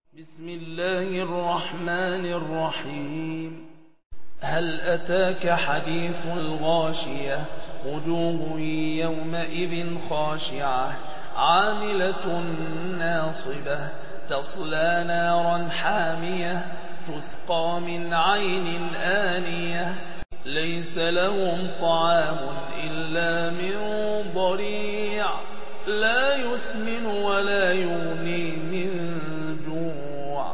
بسم الله الرحمن الرحيم. هل أتاك حديث الغاشية؟ وجوه يومئذ خاشعة عاملة ناصبة تصلى نارا حامية تسقى من عين آنية ليس لهم طعام إلا من ضريع لا يسمن ولا يغني من جوع.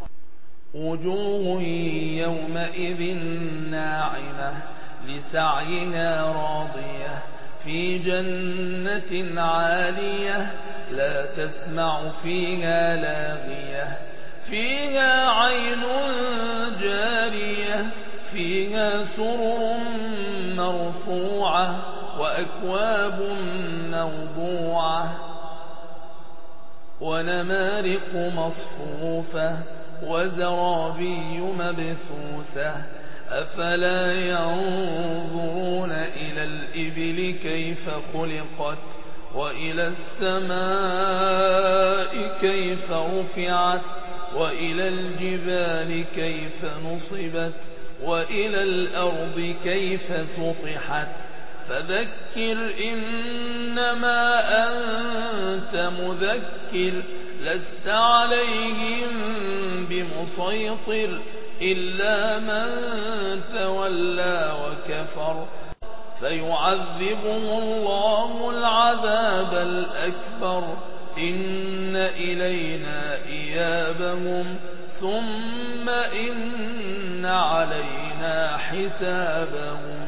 وجوه يومئذ ناعمة لسعيها راضية في جنة عالية لا تسمع فيها لاغية فيها عين جارية فيها سرر مرفوعة وأكواب موضوعة ونمارق مصفوفة وزرابي مبثوثة أفلا ينظرون إلى الإبل كيف خلقت وإلى السماء كيف رفعت وإلى الجبال كيف نصبت وإلى الأرض كيف سطحت فذكر إنما أنت مذكر لست عليهم بمسيطر إلا من تولى وكفر فيعذبه الله العذاب الأكبر إن إلينا إيابهم ثم إن علينا حسابهم.